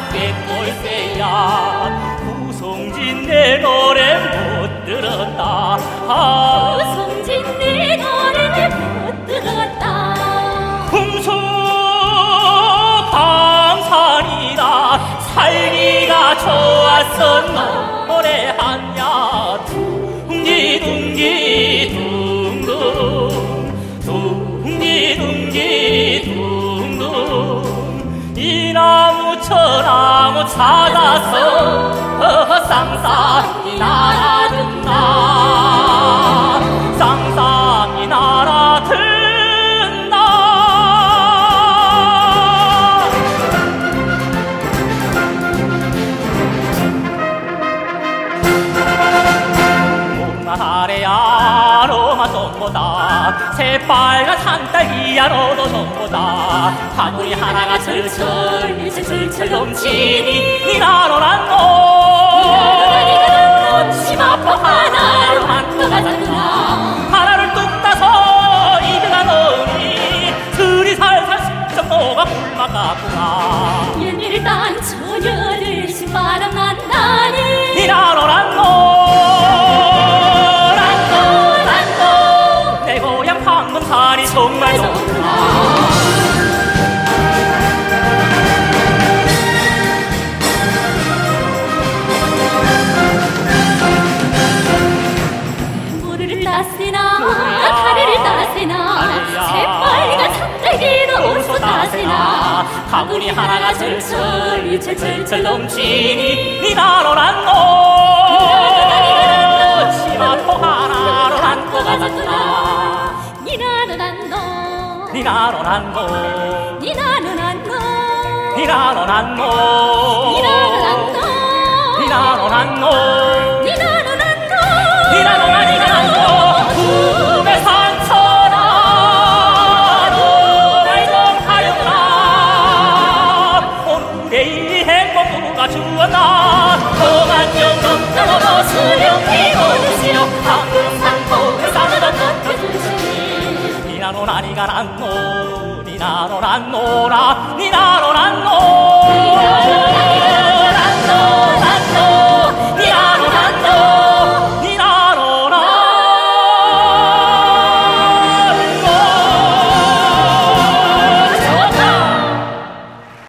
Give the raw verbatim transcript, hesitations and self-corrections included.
꾀꼴쇠야. 구성진 내 노래 못 들었다. 아, 구성진 내 노래 못 들었다. 풍수 강산이다. 살기가 좋았어 노래하냐. 둥지둥지 둥둥 둥지둥지 둥둥. 이 나무 저 나무 찾아서 쌍쌍이 날아든다. 쌍쌍이 날아든다. 목마하래야 로마 솜보다. 새빨간 산딸기야 너도 솜보다. 바구니 하나가 철철 철철 넘치니 니나로 난노. 치마포 하나로 한꺼가 잡구나. 하나를 뚝 따서 입에다 넣으니 들이 살살 슬쩍 녹아 물만 같구나. 일단 처녀들 신바람 난다니. 니나로 난노 난노 난노. 내 고향 방문산이 정말 좋구나. 따세나 다리를 따세나. 새빨간 산딸기도 옷도 따세나. 바구니 하나가 철철 철철 넘치니 니나로 난노. 치마포 하나로 한꺼가 잡구나. 니나로 난노 니나로 난노 니나로 난노 니나로 난노 니나로 난노 니나로 난노 니나로 난노 니나로 나니가 난노. 꿈의 상처나 노래 좀 하였나. 오늘의 이 행복부가 주었나. 동안경 넘겨서 수령이 오르시오. 항상 복을 쌓으던 덮여주시니. 니나로 나니가 난노 니나로 난노라 니나로 난노.